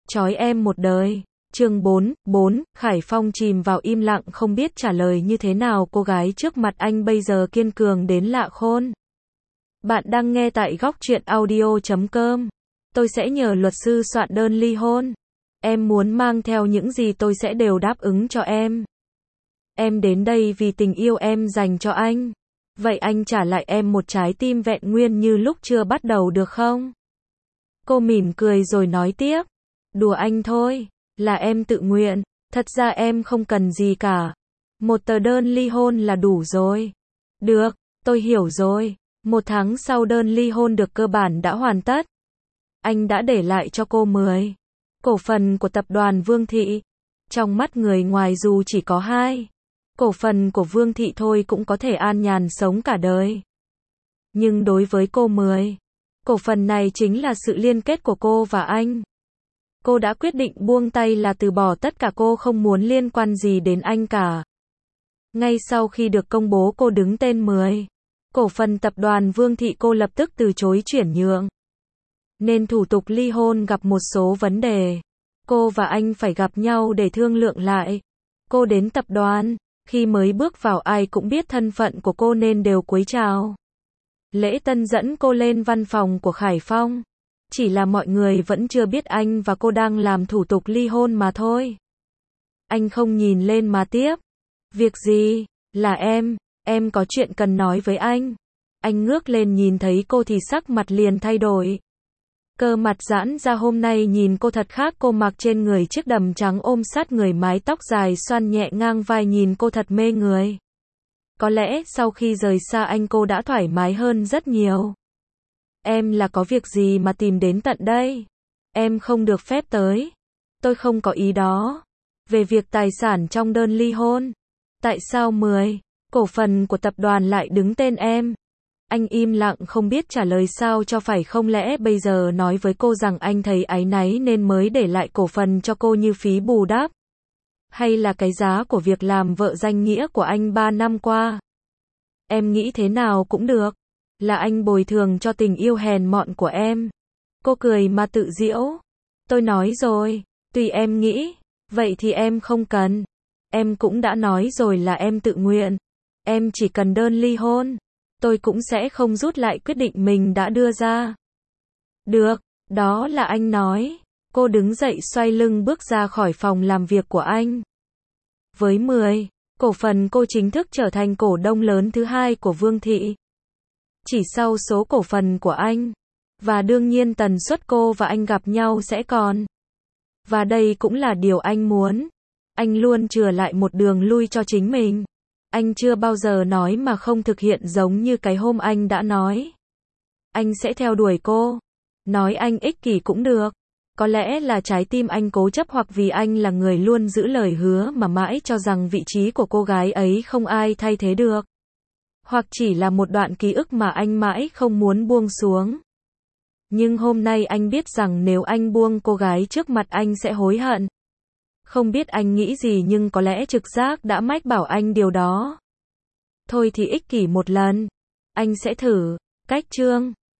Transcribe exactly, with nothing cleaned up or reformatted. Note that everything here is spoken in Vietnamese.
Trói em một đời. Chương bốn, bốn, Khải Phong chìm vào im lặng không biết trả lời như thế nào, cô gái trước mặt anh bây giờ kiên cường đến lạ khôn. Bạn đang nghe tại góc truyện audio chấm com. Tôi sẽ nhờ luật sư soạn đơn ly hôn. Em muốn mang theo những gì tôi sẽ đều đáp ứng cho em. Em đến đây vì tình yêu em dành cho anh. Vậy anh trả lại em một trái tim vẹn nguyên như lúc chưa bắt đầu được không? Cô mỉm cười rồi nói tiếp. Đùa anh thôi, là em tự nguyện, thật ra em không cần gì cả. Một tờ đơn ly hôn là đủ rồi. Được, tôi hiểu rồi. Một tháng sau đơn ly hôn được cơ bản đã hoàn tất. Anh đã để lại cho cô mười cổ phần của tập đoàn Vương Thị. Trong mắt người ngoài dù chỉ có hai cổ phần của Vương Thị thôi cũng có thể an nhàn sống cả đời. Nhưng đối với cô mười cổ phần này chính là sự liên kết của cô và anh. Cô đã quyết định buông tay là từ bỏ tất cả, cô không muốn liên quan gì đến anh cả. Ngay sau khi được công bố cô đứng tên mười cổ phần tập đoàn Vương Thị, cô lập tức từ chối chuyển nhượng. Nên thủ tục ly hôn gặp một số vấn đề. Cô và anh phải gặp nhau để thương lượng lại. Cô đến tập đoàn, khi mới bước vào ai cũng biết thân phận của cô nên đều cúi chào. Lễ tân dẫn cô lên văn phòng của Khải Phong. Chỉ là mọi người vẫn chưa biết anh và cô đang làm thủ tục ly hôn mà thôi. Anh không nhìn lên mà tiếp. Việc gì? Là em, em có chuyện cần nói với anh. Anh ngước lên nhìn thấy cô thì sắc mặt liền thay đổi. Cơ mặt giãn ra, hôm nay nhìn cô thật khác, cô mặc trên người chiếc đầm trắng ôm sát người, mái tóc dài xoăn nhẹ ngang vai, nhìn cô thật mê người. Có lẽ sau khi rời xa anh cô đã thoải mái hơn rất nhiều. Em là có việc gì mà tìm đến tận đây? Em không được phép tới. Tôi không có ý đó. Về việc tài sản trong đơn ly hôn. Tại sao mười cổ phần của tập đoàn lại đứng tên em? Anh im lặng không biết trả lời sao cho phải, không lẽ bây giờ nói với cô rằng anh thấy áy náy nên mới để lại cổ phần cho cô như phí bù đắp? Hay là cái giá của việc làm vợ danh nghĩa của anh ba năm qua? Em nghĩ thế nào cũng được. Là anh bồi thường cho tình yêu hèn mọn của em. Cô cười mà tự giễu. Tôi nói rồi, tùy em nghĩ. Vậy thì em không cần. Em cũng đã nói rồi là em tự nguyện. Em chỉ cần đơn ly hôn. Tôi cũng sẽ không rút lại quyết định mình đã đưa ra. Được, đó là anh nói. Cô đứng dậy xoay lưng bước ra khỏi phòng làm việc của anh. Với mười cổ phần, cô chính thức trở thành cổ đông lớn thứ hai của Vương Thị. Chỉ sau số cổ phần của anh. Và đương nhiên tần suất cô và anh gặp nhau sẽ còn. Và đây cũng là điều anh muốn. Anh luôn chừa lại một đường lui cho chính mình. Anh chưa bao giờ nói mà không thực hiện, giống như cái hôm anh đã nói. Anh sẽ theo đuổi cô. Nói anh ích kỷ cũng được. Có lẽ là trái tim anh cố chấp, hoặc vì anh là người luôn giữ lời hứa mà mãi cho rằng vị trí của cô gái ấy không ai thay thế được. Hoặc chỉ là một đoạn ký ức mà anh mãi không muốn buông xuống. Nhưng hôm nay anh biết rằng nếu anh buông cô gái trước mặt anh sẽ hối hận. Không biết anh nghĩ gì, nhưng có lẽ trực giác đã mách bảo anh điều đó. Thôi thì ích kỷ một lần. Anh sẽ thử. Cách chương